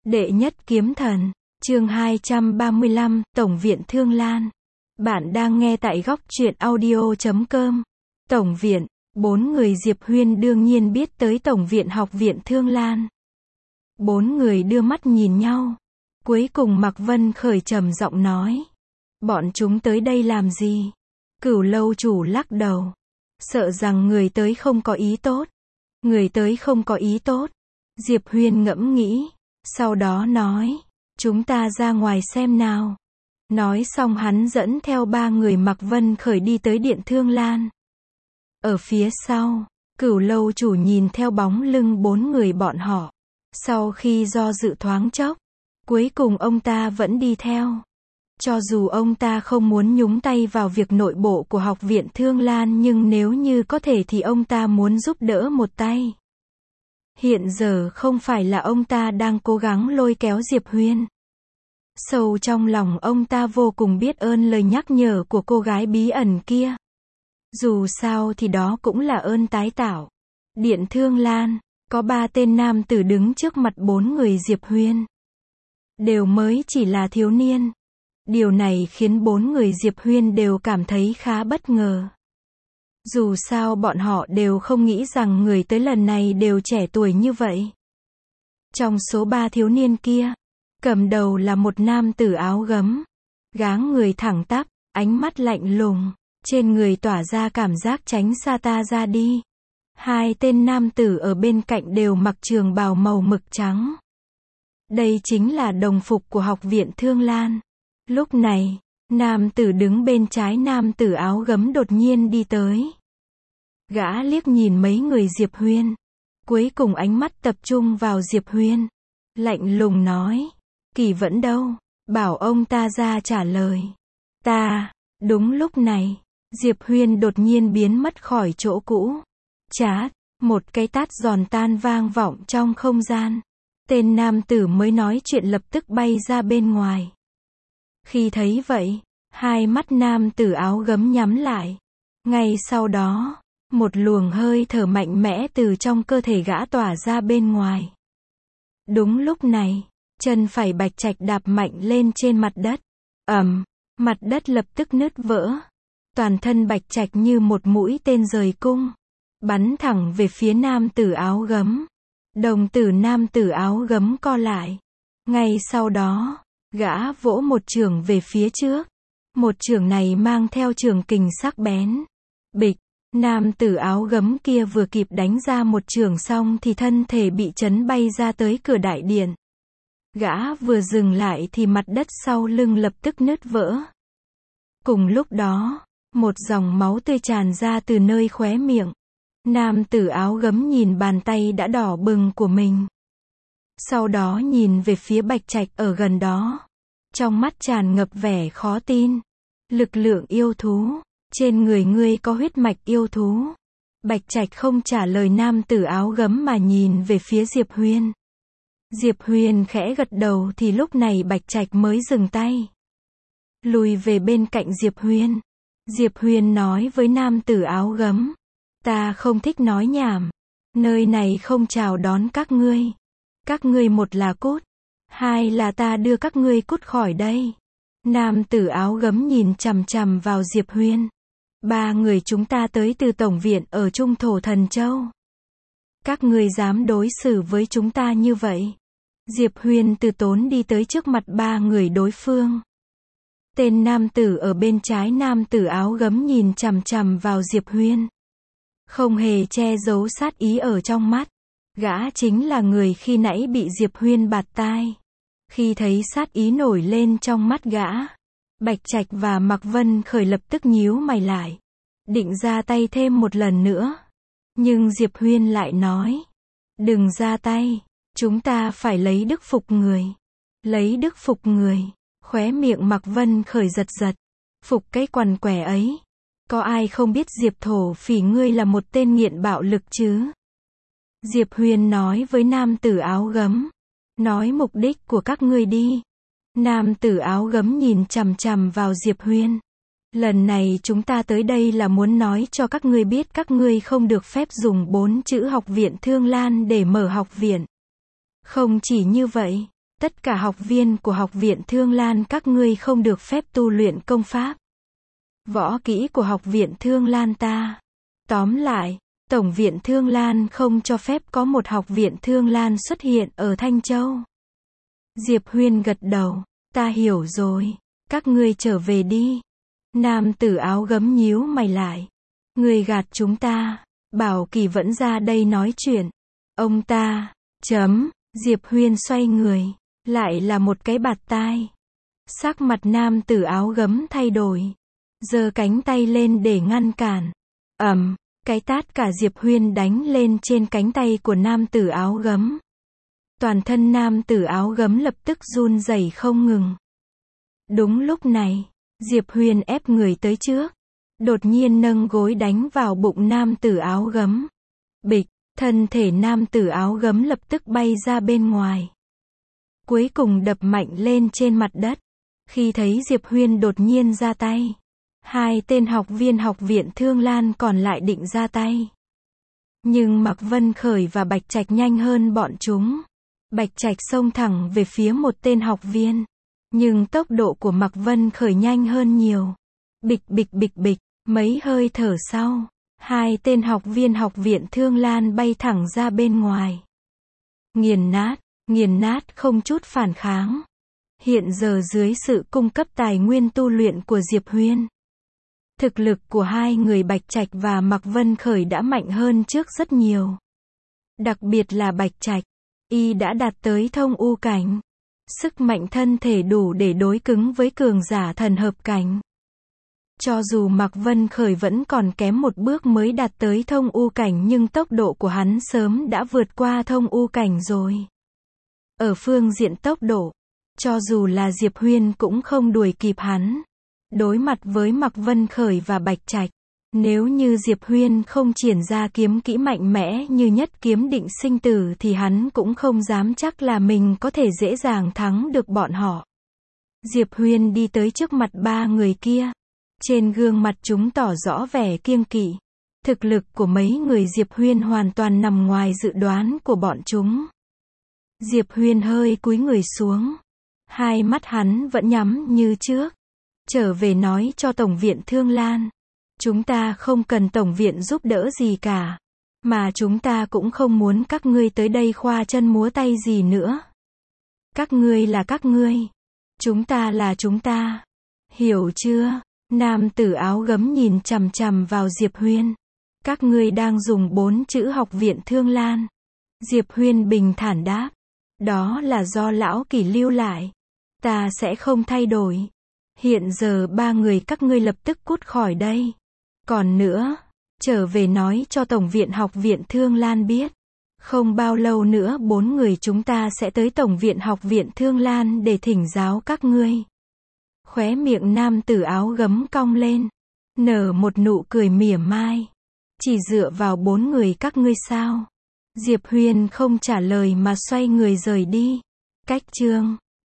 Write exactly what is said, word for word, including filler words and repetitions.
Đệ nhất kiếm thần, chương hai trăm ba mươi lăm, Tổng viện Thương Lan. Bạn đang nghe tại góc truyện audio chấm com. Tổng viện, bốn người Diệp Huyên đương nhiên biết tới Tổng viện Học viện Thương Lan. Bốn người đưa mắt nhìn nhau. Cuối cùng Mạc Vân Khởi trầm giọng nói. Bọn chúng tới đây làm gì? Cửu lâu chủ lắc đầu. Sợ rằng người tới không có ý tốt. Người tới không có ý tốt. Diệp Huyên ngẫm nghĩ. Sau đó nói, chúng ta ra ngoài xem nào. Nói xong hắn dẫn theo ba người Mạc Vân Khởi đi tới điện Thương Lan. Ở phía sau, Cửu lâu chủ nhìn theo bóng lưng bốn người bọn họ. Sau khi do dự thoáng chốc, cuối cùng ông ta vẫn đi theo. Cho dù ông ta không muốn nhúng tay vào việc nội bộ của Học viện Thương Lan, nhưng nếu như có thể thì ông ta muốn giúp đỡ một tay. Hiện giờ không phải là ông ta đang cố gắng lôi kéo Diệp Huyên. Sâu trong lòng ông ta vô cùng biết ơn lời nhắc nhở của cô gái bí ẩn kia. Dù sao thì đó cũng là ơn tái tạo. Điện Thương Lan, có ba tên nam tử đứng trước mặt bốn người Diệp Huyên. Đều mới chỉ là thiếu niên. Điều này khiến bốn người Diệp Huyên đều cảm thấy khá bất ngờ. Dù sao bọn họ đều không nghĩ rằng người tới lần này đều trẻ tuổi như vậy. Trong số ba thiếu niên kia, cầm đầu là một nam tử áo gấm, dáng người thẳng tắp, ánh mắt lạnh lùng, trên người tỏa ra cảm giác tránh xa ta ra đi. Hai tên nam tử ở bên cạnh đều mặc trường bào màu mực trắng. Đây chính là đồng phục của Học viện Thương Lan. Lúc này, nam tử đứng bên trái nam tử áo gấm đột nhiên đi tới. Gã liếc nhìn mấy người Diệp Huyên. Cuối cùng ánh mắt tập trung vào Diệp Huyên. Lạnh lùng nói. Kỳ Vẫn đâu? Bảo ông ta ra trả lời. Ta. Đúng lúc này, Diệp Huyên đột nhiên biến mất khỏi chỗ cũ. Chát. Một cái tát giòn tan vang vọng trong không gian. Tên nam tử mới nói chuyện lập tức bay ra bên ngoài. Khi thấy vậy, hai mắt nam tử áo gấm nhắm lại. Ngay sau đó, một luồng hơi thở mạnh mẽ từ trong cơ thể gã tỏa ra bên ngoài. Đúng lúc này, chân phải Bạch Trạch đạp mạnh lên trên mặt đất. Ầm, mặt đất lập tức nứt vỡ. Toàn thân Bạch Trạch như một mũi tên rời cung, bắn thẳng về phía nam tử áo gấm. Đồng tử nam tử áo gấm co lại. Ngay sau đó, gã vỗ một chưởng về phía trước. Một chưởng này mang theo trường kình sắc bén. Bịch, nam tử áo gấm kia vừa kịp đánh ra một chưởng xong thì thân thể bị chấn bay ra tới cửa đại điện. Gã vừa dừng lại thì mặt đất sau lưng lập tức nứt vỡ. Cùng lúc đó, một dòng máu tươi tràn ra từ nơi khóe miệng. Nam tử áo gấm nhìn bàn tay đã đỏ bừng của mình. Sau đó nhìn về phía Bạch Trạch ở gần đó. Trong mắt tràn ngập vẻ khó tin. Lực lượng yêu thú. Trên người ngươi có huyết mạch yêu thú. Bạch Trạch không trả lời nam tử áo gấm mà nhìn về phía Diệp Huyên. Diệp Huyên khẽ gật đầu thì lúc này Bạch Trạch mới dừng tay. Lùi về bên cạnh Diệp Huyên. Diệp Huyên nói với nam tử áo gấm. Ta không thích nói nhảm. Nơi này không chào đón các ngươi. Các ngươi một là cút. Hai là ta đưa các ngươi cút khỏi đây. Nam tử áo gấm nhìn chằm chằm vào Diệp Huyên. Ba người chúng ta tới từ Tổng viện ở Trung Thổ Thần Châu. Các ngươi dám đối xử với chúng ta như vậy? Diệp Huyên từ tốn đi tới trước mặt ba người đối phương. Tên nam tử ở bên trái nam tử áo gấm nhìn chằm chằm vào Diệp Huyên. Không hề che giấu sát ý ở trong mắt. Gã chính là người khi nãy bị Diệp Huyên bạt tai. Khi thấy sát ý nổi lên trong mắt gã, Bạch Trạch và Mạc Vân Khởi lập tức nhíu mày lại. Định ra tay thêm một lần nữa. Nhưng Diệp Huyên lại nói. Đừng ra tay. Chúng ta phải lấy đức phục người. Lấy đức phục người. Khóe miệng Mạc Vân Khởi giật giật. Phục cái quằn quẻ ấy. Có ai không biết Diệp Thổ Phỉ ngươi là một tên nghiện bạo lực chứ? Diệp Huyên nói với nam tử áo gấm. Nói mục đích của các ngươi đi. Nam tử áo gấm nhìn chằm chằm vào Diệp Huyên. Lần này chúng ta tới đây là muốn nói cho các ngươi biết các ngươi không được phép dùng bốn chữ Học viện Thương Lan để mở học viện. Không chỉ như vậy, Tất cả học viên của học viện Thương Lan các ngươi không được phép tu luyện công pháp. Võ kỹ của học viện Thương Lan ta. Tóm lại, Tổng viện Thương Lan không cho phép có một học viện Thương Lan xuất hiện ở Thanh Châu. Diệp Huyên gật đầu. Ta hiểu rồi. Các ngươi trở về đi. Nam tử áo gấm nhíu mày lại. Ngươi gạt chúng ta. Bảo Kỳ vẫn ra đây nói chuyện. Ông ta. Chấm. Diệp Huyên xoay người. Lại là một cái bạt tai. Sắc mặt nam tử áo gấm thay đổi. Giơ cánh tay lên để ngăn cản. Ầm. Cái tát cả Diệp Huyên đánh lên trên cánh tay của nam tử áo gấm. Toàn thân nam tử áo gấm lập tức run rẩy không ngừng. Đúng lúc này, Diệp Huyên ép người tới trước. Đột nhiên nâng gối đánh vào bụng nam tử áo gấm. Bịch, thân thể nam tử áo gấm lập tức bay ra bên ngoài. Cuối cùng đập mạnh lên trên mặt đất. Khi thấy Diệp Huyên đột nhiên ra tay, hai tên học viên học viện Thương Lan còn lại định ra tay. Nhưng Mạc Vân Khởi và Bạch Trạch nhanh hơn bọn chúng. Bạch Trạch xông thẳng về phía một tên học viên. Nhưng tốc độ của Mạc Vân Khởi nhanh hơn nhiều. Bịch bịch bịch bịch, mấy hơi thở sau, hai tên học viên học viện Thương Lan bay thẳng ra bên ngoài. Nghiền nát, nghiền nát không chút phản kháng. Hiện giờ dưới sự cung cấp tài nguyên tu luyện của Diệp Huyên, thực lực của hai người Bạch Trạch và Mạc Vân Khởi đã mạnh hơn trước rất nhiều. Đặc biệt là Bạch Trạch, y đã đạt tới thông u cảnh. Sức mạnh thân thể đủ để đối cứng với cường giả thần hợp cảnh. Cho dù Mạc Vân Khởi vẫn còn kém một bước mới đạt tới thông u cảnh nhưng tốc độ của hắn sớm đã vượt qua thông u cảnh rồi. Ở phương diện tốc độ, cho dù là Diệp Huyên cũng không đuổi kịp hắn. Đối mặt với Mạc Vân Khởi và Bạch Trạch, nếu như Diệp Huyên không triển ra kiếm kỹ mạnh mẽ như nhất kiếm định sinh tử thì hắn cũng không dám chắc là mình có thể dễ dàng thắng được bọn họ. Diệp Huyên đi tới trước mặt ba người kia. Trên gương mặt chúng tỏ rõ vẻ kiêng kỵ. Thực lực của mấy người Diệp Huyên hoàn toàn nằm ngoài dự đoán của bọn chúng. Diệp Huyên hơi cúi người xuống. Hai mắt hắn vẫn nhắm như trước. Trở về nói cho Tổng viện Thương Lan. Chúng ta không cần Tổng viện giúp đỡ gì cả. Mà chúng ta cũng không muốn các ngươi tới đây khoa chân múa tay gì nữa. Các ngươi là các ngươi. Chúng ta là chúng ta. Hiểu chưa? Nam tử áo gấm nhìn chằm chằm vào Diệp Huyên. Các ngươi đang dùng bốn chữ học viện Thương Lan. Diệp Huyên bình thản đáp. Đó là do lão Kỳ lưu lại. Ta sẽ không thay đổi. Hiện giờ ba người các ngươi lập tức cút khỏi đây. Còn nữa, trở về nói cho Tổng viện học viện Thương Lan biết. Không bao lâu nữa bốn người chúng ta sẽ tới Tổng viện học viện Thương Lan để thỉnh giáo các ngươi. Khóe miệng nam tử áo gấm cong lên. Nở một nụ cười mỉa mai. Chỉ dựa vào bốn người các ngươi sao? Diệp Huyên không trả lời mà xoay người rời đi. Cách chương